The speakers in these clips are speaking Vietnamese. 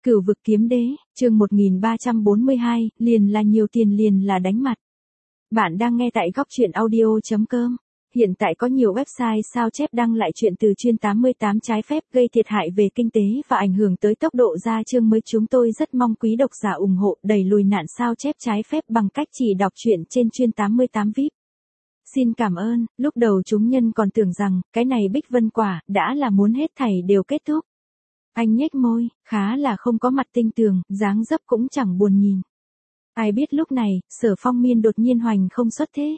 Cửu vực kiếm đế, chương 1342, liền là nhiều tiền liền là đánh mặt. Bạn đang nghe tại góc truyện audio.com. Hiện tại có nhiều website sao chép đăng lại chuyện từ chuyên 88 trái phép gây thiệt hại về kinh tế và ảnh hưởng tới tốc độ ra chương mới. Chúng tôi rất mong quý độc giả ủng hộ đẩy lùi nạn sao chép trái phép bằng cách chỉ đọc truyện trên chuyên 88 VIP. Xin cảm ơn. Lúc đầu chúng nhân còn tưởng rằng cái này Bích Vân Quả đã là muốn hết thảy đều kết thúc. Anh nhếch môi, khá là không có mặt tinh tường, dáng dấp cũng chẳng buồn nhìn. Ai biết lúc này, Sở Phong Miên đột nhiên hoành không xuất thế.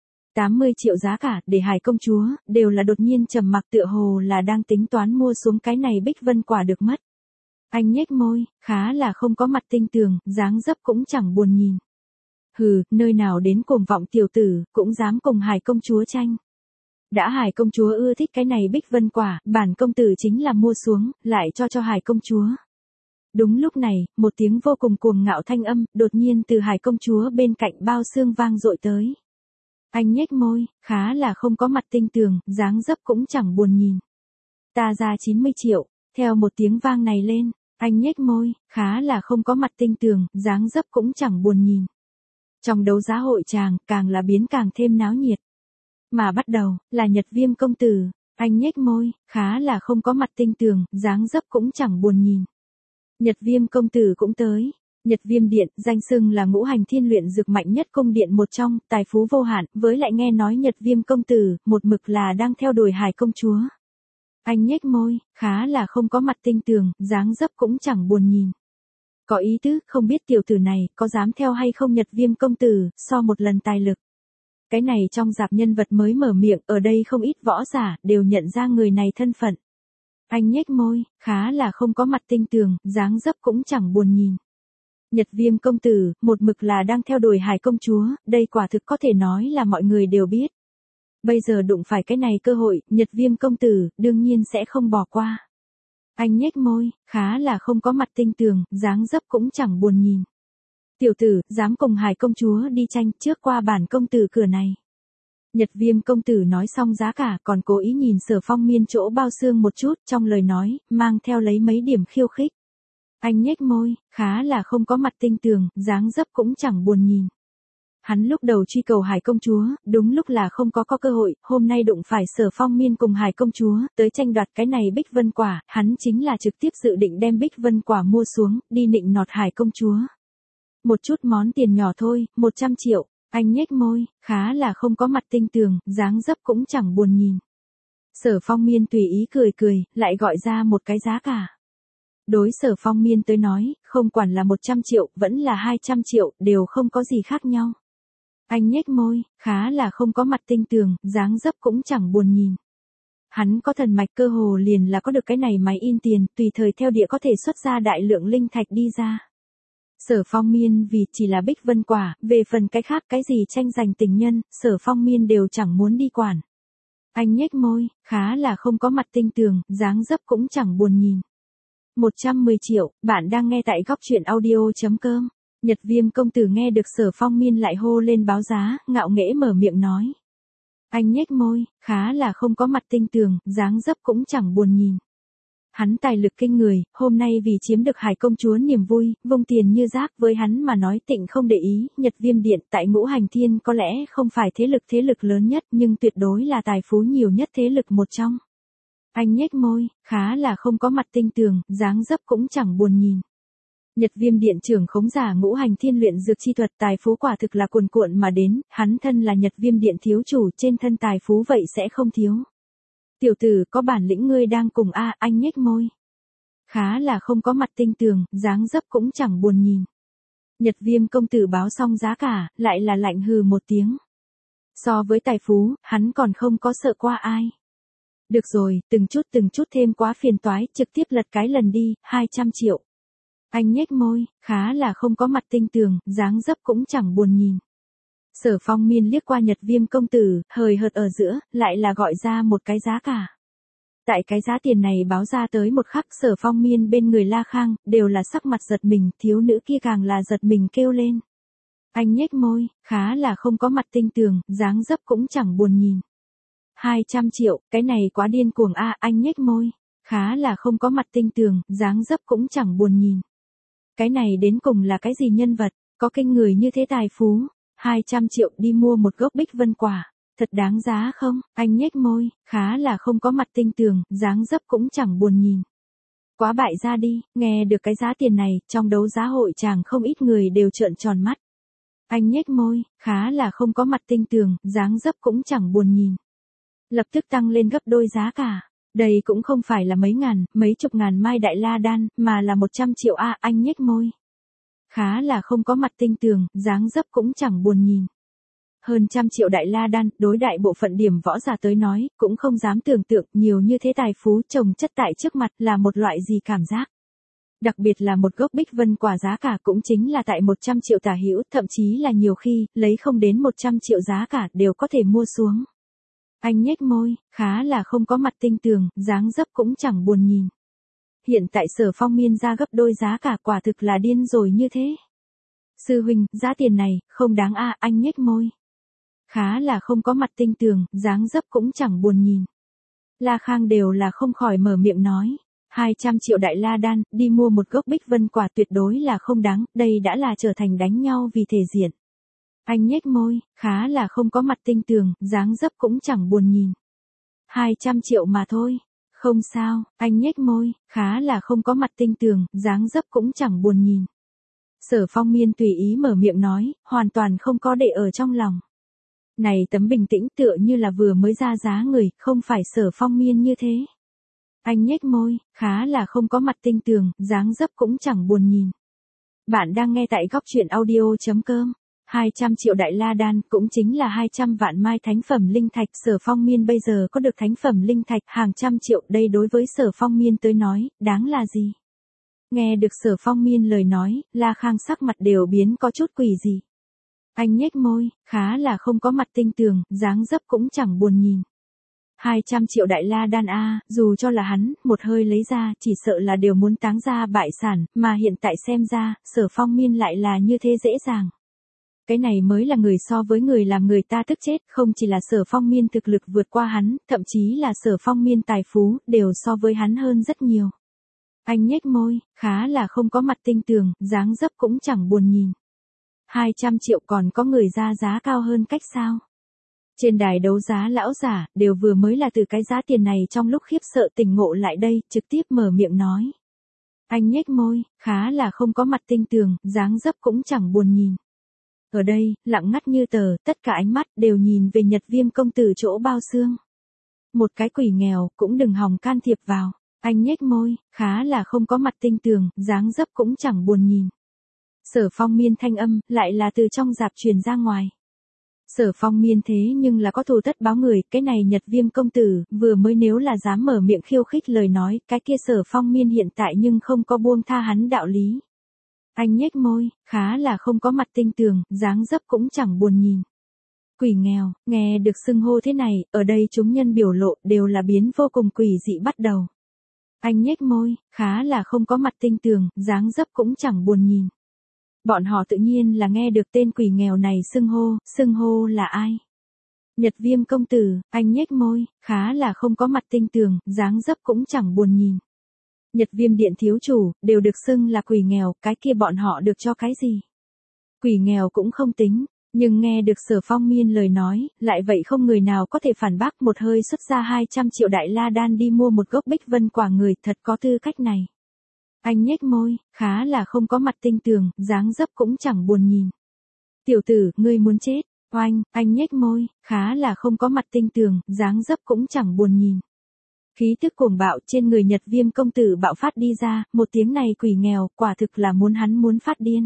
80 triệu giá cả để Hải công chúa, đều là đột nhiên trầm mặc, tựa hồ là đang tính toán mua xuống cái này Bích Vân Quả được mất. Anh nhếch môi, khá là không có mặt tinh tường, dáng dấp cũng chẳng buồn nhìn. Hừ, nơi nào đến cuồng vọng tiểu tử, cũng dám cùng Hải công chúa tranh. Đã Hải công chúa ưa thích cái này Bích Vân Quả, bản công tử chính là mua xuống, lại cho Hải công chúa. Đúng lúc này, một tiếng vô cùng cuồng ngạo thanh âm, đột nhiên từ Hải công chúa bên cạnh bao xương vang dội tới. Anh nhếch môi, khá là không có mặt tinh tường, dáng dấp cũng chẳng buồn nhìn. Ta ra 90 triệu, theo một tiếng vang này lên, anh nhếch môi, khá là không có mặt tinh tường, dáng dấp cũng chẳng buồn nhìn. Trong đấu giá hội tràng, càng là biến càng thêm náo nhiệt. Mà bắt đầu, là Nhật Viêm công tử, anh nhếch môi, khá là không có mặt tinh tường, dáng dấp cũng chẳng buồn nhìn. Nhật Viêm công tử cũng tới. Nhật Viêm điện, danh xưng là ngũ hành thiên luyện dược mạnh nhất cung điện một trong, tài phú vô hạn, với lại nghe nói Nhật Viêm công tử, một mực là đang theo đuổi Hải công chúa. Anh nhếch môi, khá là không có mặt tinh tường, dáng dấp cũng chẳng buồn nhìn. Có ý tứ, không biết tiểu tử này, có dám theo hay không Nhật Viêm công tử, so một lần tài lực. Cái này trong dạp nhân vật mới mở miệng, ở đây không ít võ giả, đều nhận ra người này thân phận. Anh nhếch môi, khá là không có mặt tinh tường, dáng dấp cũng chẳng buồn nhìn. Nhật Viêm công tử, một mực là đang theo đuổi Hải công chúa, đây quả thực có thể nói là mọi người đều biết. Bây giờ đụng phải cái này cơ hội, Nhật Viêm công tử, đương nhiên sẽ không bỏ qua. Anh nhếch môi, khá là không có mặt tinh tường, dáng dấp cũng chẳng buồn nhìn. Tiểu tử, dám cùng Hải công chúa đi tranh trước qua bản công tử cửa này. Nhật Viêm công tử nói xong giá cả còn cố ý nhìn Sở Phong Miên chỗ bao xương một chút, trong lời nói, mang theo lấy mấy điểm khiêu khích. Anh nhếch môi, khá là không có mặt tinh tường, dáng dấp cũng chẳng buồn nhìn. Hắn lúc đầu truy cầu Hải công chúa, đúng lúc là không có cơ hội, hôm nay đụng phải Sở Phong Miên cùng Hải công chúa, tới tranh đoạt cái này Bích Vân Quả, hắn chính là trực tiếp dự định đem Bích Vân Quả mua xuống, đi nịnh nọt Hải công chúa. Một chút món tiền nhỏ thôi, 100 triệu, anh nhếch môi, khá là không có mặt tinh tường, dáng dấp cũng chẳng buồn nhìn. Sở Phong Miên tùy ý cười, lại gọi ra một cái giá cả. Đối Sở Phong Miên tới nói, không quản là 100 triệu, vẫn là 200 triệu, đều không có gì khác nhau. Anh nhếch môi, khá là không có mặt tinh tường, dáng dấp cũng chẳng buồn nhìn. Hắn có thần mạch cơ hồ liền là có được cái này máy in tiền, tùy thời theo địa có thể xuất ra đại lượng linh thạch đi ra. Sở Phong Miên vì chỉ là Bích Vân Quả, về phần cái khác cái gì tranh giành tình nhân, Sở Phong Miên đều chẳng muốn đi quản. Anh nhếch môi, khá là không có mặt tinh tường, dáng dấp cũng chẳng buồn nhìn. 110 triệu, bạn đang nghe tại góc truyện audio.com. Nhật Viêm công tử nghe được Sở Phong Miên lại hô lên báo giá, ngạo nghễ mở miệng nói. Anh nhếch môi, khá là không có mặt tinh tường, dáng dấp cũng chẳng buồn nhìn. Hắn tài lực kinh người, hôm nay vì chiếm được Hải công chúa niềm vui, vung tiền như rác với hắn mà nói tịnh không để ý, Nhật Viêm điện tại ngũ hành thiên có lẽ không phải thế lực lớn nhất nhưng tuyệt đối là tài phú nhiều nhất thế lực một trong. Anh nhếch môi, khá là không có mặt tinh tường, dáng dấp cũng chẳng buồn nhìn. Nhật Viêm điện trưởng khống giả ngũ hành thiên luyện dược chi thuật tài phú quả thực là cuồn cuộn mà đến, hắn thân là Nhật Viêm điện thiếu chủ trên thân tài phú vậy sẽ không thiếu. Tiểu tử có bản lĩnh ngươi đang cùng anh nhếch môi. Khá là không có mặt tinh tường, dáng dấp cũng chẳng buồn nhìn. Nhật Viêm công tử báo xong giá cả, lại là lạnh hừ một tiếng. So với tài phú, hắn còn không có sợ qua ai. Được rồi, từng chút thêm quá phiền toái, trực tiếp lật cái lần đi, 200 triệu. Anh nhếch môi, khá là không có mặt tinh tường, dáng dấp cũng chẳng buồn nhìn. Sở Phong Miên liếc qua Nhật Viêm công tử, hời hợt ở giữa, lại là gọi ra một cái giá cả. Tại cái giá tiền này báo ra tới một khắc, Sở Phong Miên bên người La Khang, đều là sắc mặt giật mình, thiếu nữ kia càng là giật mình kêu lên. Anh nhếch môi, khá là không có mặt tinh tường, dáng dấp cũng chẳng buồn nhìn. 200 triệu, cái này quá điên cuồng anh nhếch môi, khá là không có mặt tinh tường, dáng dấp cũng chẳng buồn nhìn. Cái này đến cùng là cái gì nhân vật, có kinh người như thế tài phú, 200 triệu đi mua một gốc bích vân quả, thật đáng giá không? Anh nhếch môi, khá là không có mặt tinh tường, dáng dấp cũng chẳng buồn nhìn. Quá bại ra đi, nghe được cái giá tiền này, trong đấu giá hội chàng không ít người đều trợn tròn mắt. Anh nhếch môi, khá là không có mặt tinh tường, dáng dấp cũng chẳng buồn nhìn. Lập tức tăng lên gấp đôi giá cả. Đây cũng không phải là mấy ngàn, mấy chục ngàn mai đại la đan, mà là 100 triệu a. Anh nhếch môi. Khá là không có mặt tinh tường, dáng dấp cũng chẳng buồn nhìn. Hơn 100 triệu đại la đan, đối đại bộ phận điểm võ giả tới nói, cũng không dám tưởng tượng nhiều như thế tài phú chồng chất tại trước mặt là một loại gì cảm giác. Đặc biệt là một gốc bích vân quả giá cả cũng chính là tại 100 triệu tả hữu, thậm chí là nhiều khi, lấy không đến 100 triệu giá cả đều có thể mua xuống. Anh nhếch môi, khá là không có mặt tinh tường, dáng dấp cũng chẳng buồn nhìn. Hiện tại Sở Phong Miên ra gấp đôi giá cả, quả thực là điên rồi như thế. Sư huynh, giá tiền này, không đáng a. Anh nhếch môi. Khá là không có mặt tinh tường, dáng dấp cũng chẳng buồn nhìn. La Khang đều là không khỏi mở miệng nói. 200 triệu đại la đan, đi mua một gốc bích vân quả tuyệt đối là không đáng, đây đã là trở thành đánh nhau vì thể diện. Anh nhếch môi, khá là không có mặt tinh tường, dáng dấp cũng chẳng buồn nhìn. 200 triệu mà thôi. Không sao, anh nhếch môi, khá là không có mặt tinh tường, dáng dấp cũng chẳng buồn nhìn. Sở Phong Miên tùy ý mở miệng nói, hoàn toàn không có để ở trong lòng. Này tấm bình tĩnh tựa như là vừa mới ra giá người, không phải Sở Phong Miên như thế. Anh nhếch môi, khá là không có mặt tinh tường, dáng dấp cũng chẳng buồn nhìn. Bạn đang nghe tại góc truyện audio.com. 200 triệu đại la đan cũng chính là 200 vạn mai thánh phẩm linh thạch. Sở Phong Miên bây giờ có được thánh phẩm linh thạch hàng trăm triệu, đây đối với Sở Phong Miên tới nói, đáng là gì? Nghe được Sở Phong Miên lời nói, La Khang sắc mặt đều biến có chút quỷ dị. Anh nhếch môi, khá là không có mặt tinh tường, dáng dấp cũng chẳng buồn nhìn. 200 triệu đại la đan a, dù cho là hắn, một hơi lấy ra, chỉ sợ là đều muốn táng ra bại sản, mà hiện tại xem ra, Sở Phong Miên lại là như thế dễ dàng. Cái này mới là người so với người làm người ta tức chết, không chỉ là Sở Phong Miên thực lực vượt qua hắn, thậm chí là Sở Phong Miên tài phú, đều so với hắn hơn rất nhiều. Anh nhếch môi, khá là không có mặt tinh tường, dáng dấp cũng chẳng buồn nhìn. 200 triệu còn có người ra giá cao hơn cách sao? Trên đài đấu giá lão giả, đều vừa mới là từ cái giá tiền này trong lúc khiếp sợ tỉnh ngộ lại đây, trực tiếp mở miệng nói. Anh nhếch môi, khá là không có mặt tinh tường, dáng dấp cũng chẳng buồn nhìn. Ở đây, lặng ngắt như tờ, tất cả ánh mắt đều nhìn về Nhật Viêm công tử chỗ bao xương. Một cái quỷ nghèo, cũng đừng hòng can thiệp vào. Anh nhếch môi, khá là không có mặt tinh tường, dáng dấp cũng chẳng buồn nhìn. Sở Phong Miên thanh âm, lại là từ trong dạp truyền ra ngoài. Sở Phong Miên thế nhưng là có thù tất báo người, cái này Nhật Viêm công tử, vừa mới nếu là dám mở miệng khiêu khích lời nói, cái kia Sở Phong Miên hiện tại nhưng không có buông tha hắn đạo lý. Anh nhếch môi, khá là không có mặt tinh tường, dáng dấp cũng chẳng buồn nhìn. Quỷ nghèo, nghe được xưng hô thế này, ở đây chúng nhân biểu lộ đều là biến vô cùng quỷ dị bắt đầu. Anh nhếch môi, khá là không có mặt tinh tường, dáng dấp cũng chẳng buồn nhìn. Bọn họ tự nhiên là nghe được tên quỷ nghèo này xưng hô là ai? Nhật Viêm công tử, anh nhếch môi, khá là không có mặt tinh tường, dáng dấp cũng chẳng buồn nhìn. Nhật Viêm điện thiếu chủ, đều được xưng là quỷ nghèo, cái kia bọn họ được cho cái gì? Quỷ nghèo cũng không tính, nhưng nghe được Sở Phong Miên lời nói, lại vậy không người nào có thể phản bác, một hơi xuất ra 200 triệu đại la đan đi mua một gốc bích vân quả, người thật có tư cách này. Anh nhếch môi, khá là không có mặt tinh tường, dáng dấp cũng chẳng buồn nhìn. Tiểu tử, ngươi muốn chết, oanh, anh nhếch môi, khá là không có mặt tinh tường, dáng dấp cũng chẳng buồn nhìn. Khí tức cuồng bạo trên người Nhật Viêm công tử bạo phát đi ra, một tiếng này quỷ nghèo, quả thực là hắn muốn phát điên.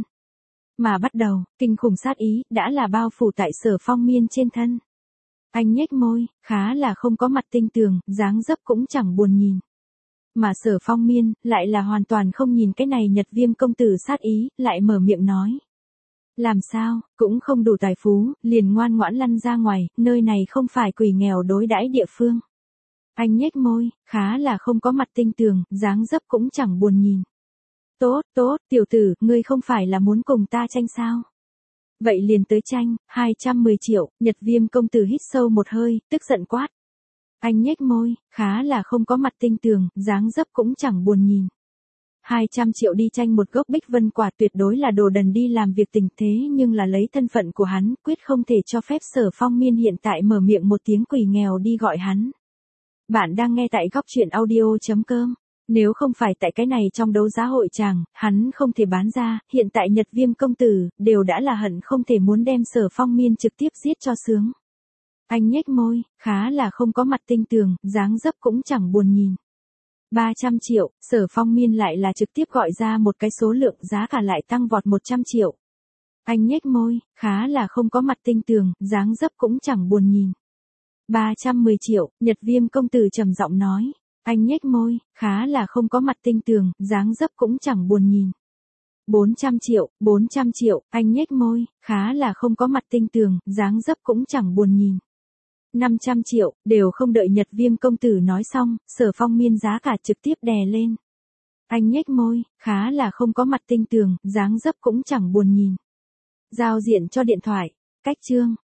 Mà bắt đầu, kinh khủng sát ý, đã là bao phủ tại Sở Phong Miên trên thân. Anh nhếch môi, khá là không có mặt tinh tường, dáng dấp cũng chẳng buồn nhìn. Mà Sở Phong Miên, lại là hoàn toàn không nhìn cái này Nhật Viêm công tử sát ý, lại mở miệng nói. Làm sao, cũng không đủ tài phú, liền ngoan ngoãn lăn ra ngoài, nơi này không phải quỷ nghèo đối đãi địa phương. Anh nhếch môi, khá là không có mặt tinh tường, dáng dấp cũng chẳng buồn nhìn. Tốt, tiểu tử, ngươi không phải là muốn cùng ta tranh sao? Vậy liền tới tranh, 210 triệu, Nhật Viêm công tử hít sâu một hơi, tức giận quát. Anh nhếch môi, khá là không có mặt tinh tường, dáng dấp cũng chẳng buồn nhìn. 200 triệu đi tranh một gốc bích vân quả tuyệt đối là đồ đần đi làm việc tình thế, nhưng là lấy thân phận của hắn, quyết không thể cho phép Sở Phong Miên hiện tại mở miệng một tiếng quỷ nghèo đi gọi hắn. Bạn đang nghe tại góc truyện audio.com. Nếu không phải tại cái này trong đấu giá hội tràng, hắn không thể bán ra, hiện tại Nhật Viêm công tử, đều đã là hận không thể muốn đem Sở Phong Miên trực tiếp giết cho sướng. Anh nhếch môi, khá là không có mặt tinh tường, dáng dấp cũng chẳng buồn nhìn. 300 triệu, Sở Phong Miên lại là trực tiếp gọi ra một cái số lượng, giá cả lại tăng vọt 100 triệu. Anh nhếch môi, khá là không có mặt tinh tường, dáng dấp cũng chẳng buồn nhìn. 310 triệu, Nhật Viêm công tử trầm giọng nói. Anh nhếch môi, khá là không có mặt tinh tường, dáng dấp cũng chẳng buồn nhìn. 400 triệu, anh nhếch môi, khá là không có mặt tinh tường, dáng dấp cũng chẳng buồn nhìn. 500 triệu, đều không đợi Nhật Viêm công tử nói xong, Sở Phong Miên giá cả trực tiếp đè lên. Anh nhếch môi, khá là không có mặt tinh tường, dáng dấp cũng chẳng buồn nhìn. Giao diện cho điện thoại, cách chương.